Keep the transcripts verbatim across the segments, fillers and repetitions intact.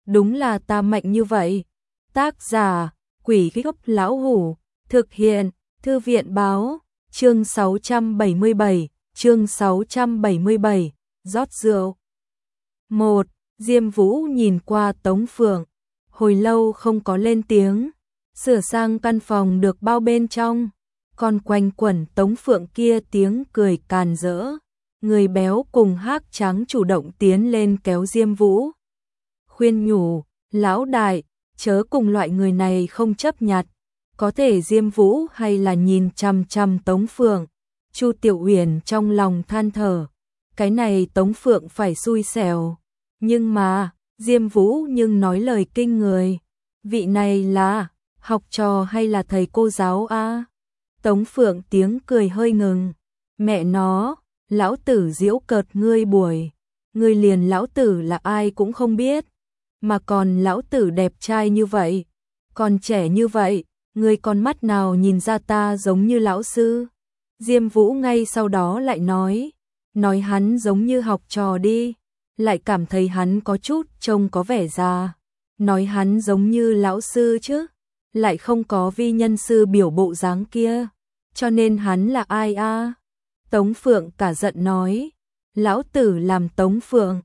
đúng là ta mạnh như vậy. Tác giả, Quỷ Gốc Lão Hủ, thực hiện, Thư viện Báo, chương sáu trăm bảy mươi bảy, chương sáu trăm bảy mươi bảy, rót rượu. một. Diêm Vũ nhìn qua Tống Phượng, hồi lâu không có lên tiếng, sửa sang căn phòng được bao bên trong, còn quanh quẩn Tống Phượng kia tiếng cười càn rỡ. Người béo cùng Hắc Trắng chủ động tiến lên kéo Diêm Vũ, khuyên nhủ, lão đại, chớ cùng loại người này không chấp nhặt. Có thể Diêm Vũ hay là nhìn chằm chằm Tống Phượng. Chu Tiểu Uyển trong lòng than thở, cái này Tống Phượng phải xui xẻo. Nhưng mà, Diêm Vũ nhưng nói lời kinh người, vị này là học trò hay là thầy cô giáo a? Tống Phượng tiếng cười hơi ngừng, mẹ nó, lão tử giễu cợt ngươi buổi, ngươi liền lão tử là ai cũng không biết, mà còn lão tử đẹp trai như vậy, còn trẻ như vậy, ngươi con mắt nào nhìn ra ta giống như lão sư? Diêm Vũ ngay sau đó lại nói, nói hắn giống như học trò đi, lại cảm thấy hắn có chút trông có vẻ già, nói hắn giống như lão sư chứ, lại không có vi nhân sư biểu bộ dáng kia, cho nên hắn là ai a? Tống Phượng cả giận nói, lão tử làm Tống Phượng.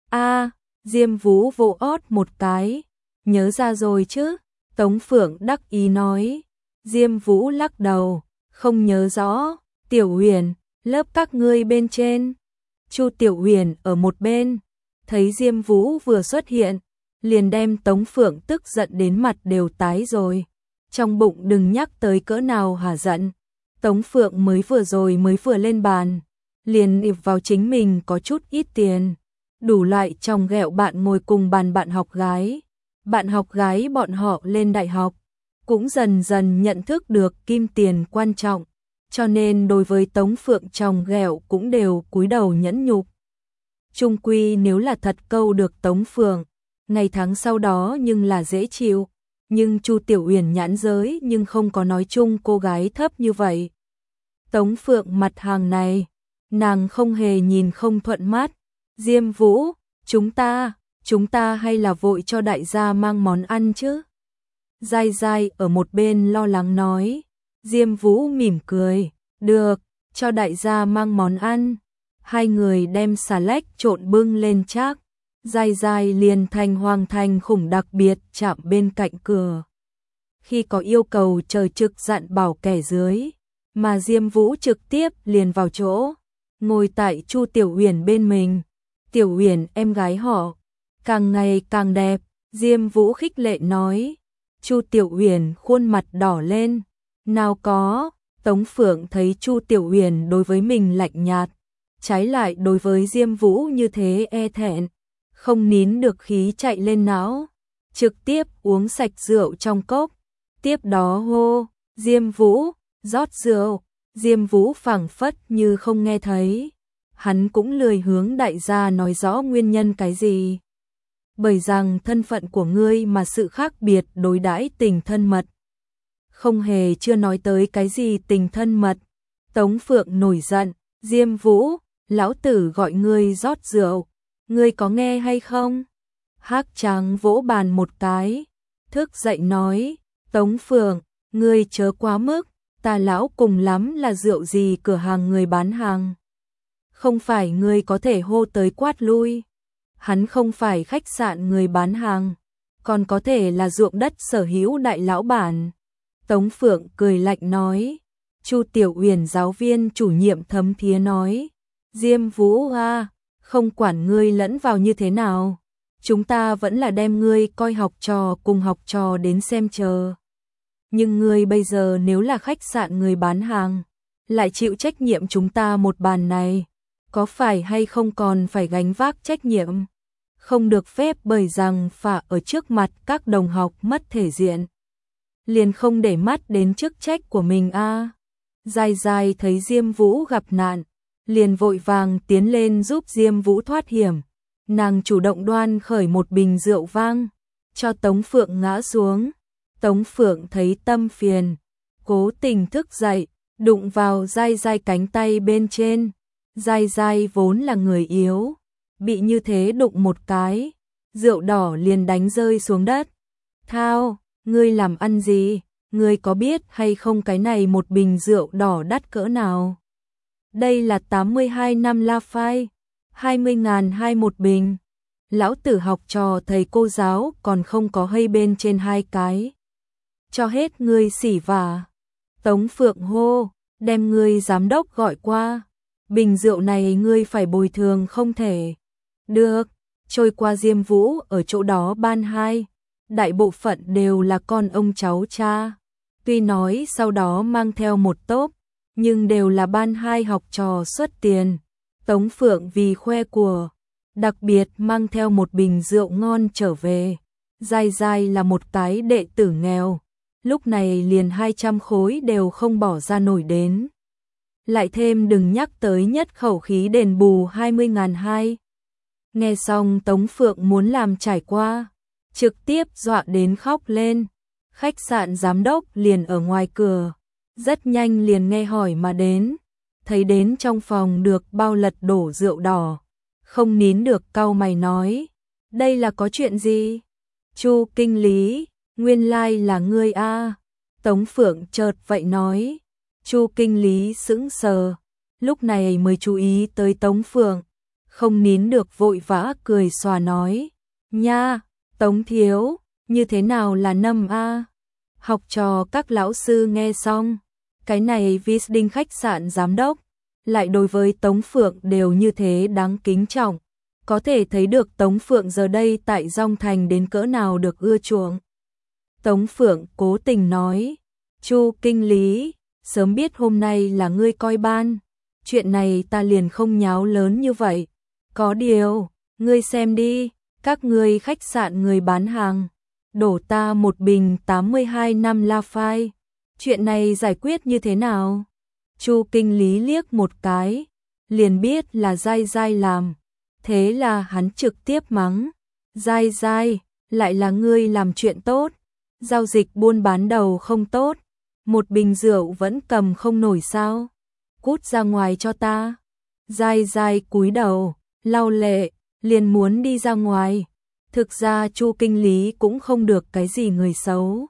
A, Diêm Vũ vỗ ót một cái, nhớ ra rồi chứ? Tống Phượng đắc ý nói. Diêm Vũ lắc đầu, không nhớ rõ. Tiểu Uyển, lớp các ngươi bên trên. Chu Tiểu Uyển ở một bên, thấy Diêm Vũ vừa xuất hiện, liền đem Tống Phượng tức giận đến mặt đều tái rồi. Trong bụng đừng nhắc tới cỡ nào hả giận. Tống Phượng mới vừa rồi mới vừa lên bàn, liền ịp vào chính mình có chút ít tiền, đủ loại chòng ghẹo bạn ngồi cùng bàn bạn học gái. Bạn học gái bọn họ lên đại học, cũng dần dần nhận thức được kim tiền quan trọng, cho nên đối với Tống Phượng chòng ghẹo cũng đều cúi đầu nhẫn nhục. Chung quy nếu là thật câu được Tống Phượng, ngày tháng sau đó nhưng là dễ chịu. Nhưng Chu Tiểu Uyển nhãn giới nhưng không có nói chung cô gái thấp như vậy. Tống Phượng mặt hàng này, nàng không hề nhìn không thuận mắt. Diêm Vũ, chúng ta, chúng ta hay là vội cho đại gia mang món ăn chứ? Giai Giai ở một bên lo lắng nói. Diêm Vũ mỉm cười, được, cho đại gia mang món ăn. Hai người đem xà lách trộn bưng lên trác. Giai Giai liền thành hoàng thành khủng đặc biệt chạm bên cạnh cửa. Khi có yêu cầu trời trực dặn bảo kẻ dưới, mà Diêm Vũ trực tiếp liền vào chỗ, ngồi tại Chu Tiểu Uyển bên mình. Tiểu Uyển em gái họ, càng ngày càng đẹp, Diêm Vũ khích lệ nói. Chu Tiểu Uyển khuôn mặt đỏ lên, nào có, Tống Phượng thấy Chu Tiểu Uyển đối với mình lạnh nhạt, trái lại đối với Diêm Vũ như thế e thẹn. Không nín được khí chạy lên não, trực tiếp uống sạch rượu trong cốc, tiếp đó hô, Diêm Vũ, rót rượu. Diêm Vũ phảng phất như không nghe thấy, hắn cũng lười hướng đại gia nói rõ nguyên nhân cái gì. Bởi rằng thân phận của ngươi mà sự khác biệt đối đãi tình thân mật. Không hề chưa nói tới cái gì tình thân mật. Tống Phượng nổi giận, Diêm Vũ, lão tử gọi ngươi rót rượu. Ngươi có nghe hay không? Hắc Trắng vỗ bàn một cái, thức dậy nói, Tống Phượng, ngươi chớ quá mức, ta lão cùng lắm là rượu gì cửa hàng người bán hàng. Không phải ngươi có thể hô tới quát lui. Hắn không phải khách sạn người bán hàng, còn có thể là ruộng đất sở hữu đại lão bản. Tống Phượng cười lạnh nói. Chu Tiểu Uyển giáo viên chủ nhiệm thấm thía nói, Diêm Vũ a, không quản ngươi lẫn vào như thế nào, chúng ta vẫn là đem ngươi coi học trò cùng học trò đến xem chờ. Nhưng ngươi bây giờ nếu là khách sạn người bán hàng, lại chịu trách nhiệm chúng ta một bàn này, có phải hay không còn phải gánh vác trách nhiệm? Không được phép bởi rằng phả ở trước mặt các đồng học mất thể diện. Liền không để mắt đến chức trách của mình a. Giai Giai thấy Diêm Vũ gặp nạn, liền vội vàng tiến lên giúp Diêm Vũ thoát hiểm. Nàng chủ động đoan khởi một bình rượu vang, cho Tống Phượng ngã xuống. Tống Phượng thấy tâm phiền, cố tình thức dậy, đụng vào Giai Giai cánh tay bên trên. Giai Giai vốn là người yếu, bị như thế đụng một cái, rượu đỏ liền đánh rơi xuống đất. Thao, ngươi làm ăn gì? Ngươi có biết hay không cái này một bình rượu đỏ đắt cỡ nào? Đây là tám mươi hai năm La Phai, hai mươi ngàn hai một bình. Lão tử học trò thầy cô giáo còn không có hay bên trên hai cái. Cho hết ngươi xỉ vả. Tống Phượng hô, đem ngươi giám đốc gọi qua. Bình rượu này ngươi phải bồi thường không thể. Được, trôi qua Diêm Vũ ở chỗ đó ban hai. Đại bộ phận đều là con ông cháu cha. Tuy nói sau đó mang theo một tốp, nhưng đều là ban hai học trò xuất tiền. Tống Phượng vì khoe của, đặc biệt mang theo một bình rượu ngon trở về. Dai dai là một cái đệ tử nghèo, lúc này liền hai trăm khối đều không bỏ ra nổi đến. Lại thêm đừng nhắc tới nhất khẩu khí đền bù hai mươi ngàn hai. Nghe xong Tống Phượng muốn làm trải qua, trực tiếp dọa đến khóc lên. Khách sạn giám đốc liền ở ngoài cửa, rất nhanh liền nghe hỏi mà đến. Thấy đến trong phòng được bao lật đổ rượu đỏ, không nín được cau mày nói, đây là có chuyện gì? Chu kinh lý, nguyên lai là ngươi a. Tống Phượng chợt vậy nói. Chu kinh lý sững sờ, lúc này mới chú ý tới Tống Phượng, không nín được vội vã cười xòa nói, nha, Tống thiếu, như thế nào là nâm a? Học trò các lão sư nghe xong, cái này Visding khách sạn giám đốc, lại đối với Tống Phượng đều như thế đáng kính trọng, có thể thấy được Tống Phượng giờ đây tại Dong Thành đến cỡ nào được ưa chuộng. Tống Phượng cố tình nói, Chu kinh lý, sớm biết hôm nay là ngươi coi ban, chuyện này ta liền không nháo lớn như vậy. Có điều, ngươi xem đi, các ngươi khách sạn người bán hàng, đổ ta một bình tám mươi hai năm La Phai, chuyện này giải quyết như thế nào? Chu kinh lý liếc một cái, liền biết là Dai Dai làm, thế là hắn trực tiếp mắng, Dai Dai, lại là ngươi làm chuyện tốt, giao dịch buôn bán đầu không tốt, một bình rượu vẫn cầm không nổi sao? Cút ra ngoài cho ta. Dai Dai cúi đầu, lau lệ, liền muốn đi ra ngoài. Thực ra Chu kinh lý cũng không được cái gì người xấu.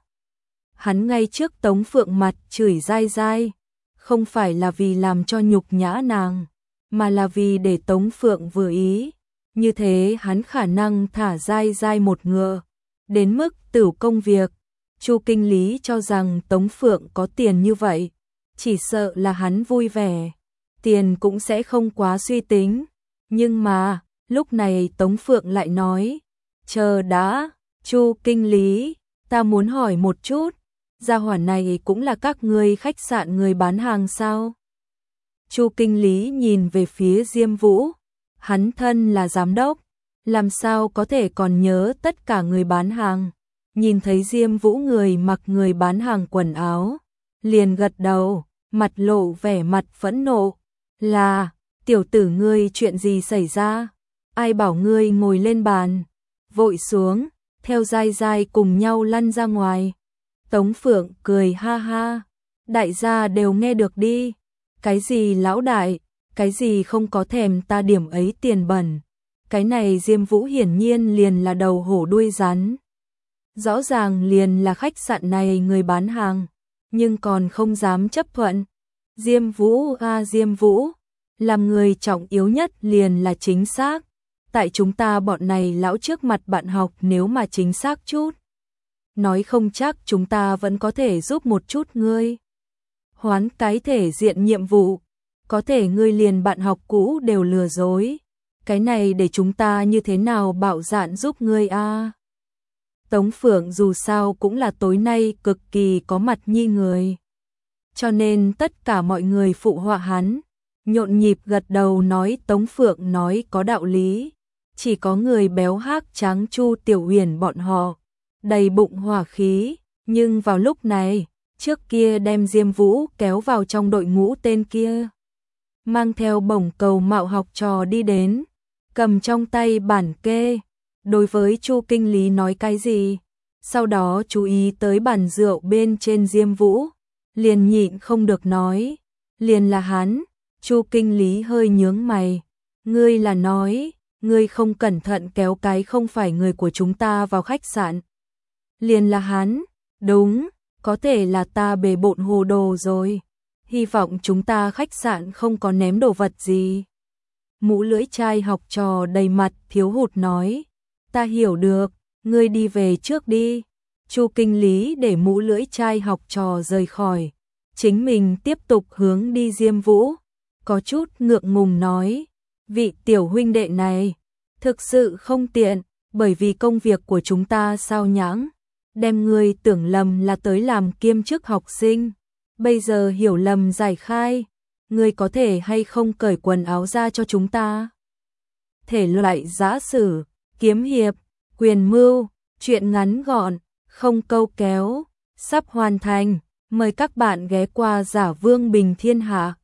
Hắn ngay trước Tống Phượng mặt chửi Dai Dai, không phải là vì làm cho nhục nhã nàng, mà là vì để Tống Phượng vừa ý. Như thế hắn khả năng thả Dai Dai một ngựa, đến mức tửu công việc. Chu kinh lý cho rằng Tống Phượng có tiền như vậy, chỉ sợ là hắn vui vẻ, tiền cũng sẽ không quá suy tính. Nhưng mà, lúc này Tống Phượng lại nói, chờ đã, Chu kinh lý, ta muốn hỏi một chút, gia hỏa này cũng là các ngươi khách sạn người bán hàng sao? Chu kinh lý nhìn về phía Diêm Vũ, hắn thân là giám đốc, làm sao có thể còn nhớ tất cả người bán hàng? Nhìn thấy Diêm Vũ người mặc người bán hàng quần áo, liền gật đầu, mặt lộ vẻ mặt phẫn nộ, là, tiểu tử ngươi chuyện gì xảy ra? Ai bảo ngươi ngồi lên bàn? Vội xuống, theo Dai Dai cùng nhau lăn ra ngoài. Tống Phượng cười ha ha, đại gia đều nghe được đi, cái gì lão đại, cái gì không có thèm ta điểm ấy tiền bẩn. Cái này Diêm Vũ hiển nhiên liền là đầu hổ đuôi rắn. Rõ ràng liền là khách sạn này người bán hàng, nhưng còn không dám chấp thuận. Diêm Vũ a Diêm Vũ, làm người trọng yếu nhất liền là chính xác. Tại chúng ta bọn này lão trước mặt bạn học nếu mà chính xác chút, nói không chắc chúng ta vẫn có thể giúp một chút ngươi. Hoán cái thể diện nhiệm vụ, có thể ngươi liền bạn học cũ đều lừa dối. Cái này để chúng ta như thế nào bạo dạn giúp ngươi a? Tống Phượng dù sao cũng là tối nay cực kỳ có mặt nhi người, cho nên tất cả mọi người phụ họa hắn, nhộn nhịp gật đầu nói Tống Phượng nói có đạo lý. Chỉ có người béo hác trắng Chu Tiểu Huyền bọn họ đầy bụng hỏa khí, nhưng vào lúc này, trước kia đem Diêm Vũ kéo vào trong đội ngũ tên kia, mang theo bổng cầu mạo học trò đi đến, cầm trong tay bản kê, đối với Chu kinh lý nói cái gì, sau đó chú ý tới bàn rượu bên trên Diêm Vũ, liền nhịn không được nói, liền là hắn. Chu kinh lý hơi nhướng mày, ngươi là nói, ngươi không cẩn thận kéo cái không phải người của chúng ta vào khách sạn. Liền là hắn, đúng, có thể là ta bề bộn hồ đồ rồi. Hy vọng chúng ta khách sạn không có ném đồ vật gì. Mũ lưỡi chai học trò đầy mặt thiếu hụt nói, ta hiểu được, ngươi đi về trước đi. Chu kinh lý để mũ lưỡi chai học trò rời khỏi, chính mình tiếp tục hướng đi Diêm Vũ, có chút ngượng ngùng nói, vị tiểu huynh đệ này, thực sự không tiện, bởi vì công việc của chúng ta sao nhãng, đem ngươi tưởng lầm là tới làm kiêm chức học sinh, bây giờ hiểu lầm giải khai, ngươi có thể hay không cởi quần áo ra cho chúng ta. Thể loại giã sử, kiếm hiệp, quyền mưu, truyện ngắn gọn, không câu kéo, sắp hoàn thành, mời các bạn ghé qua Giả Vương Bình Thiên Hạ.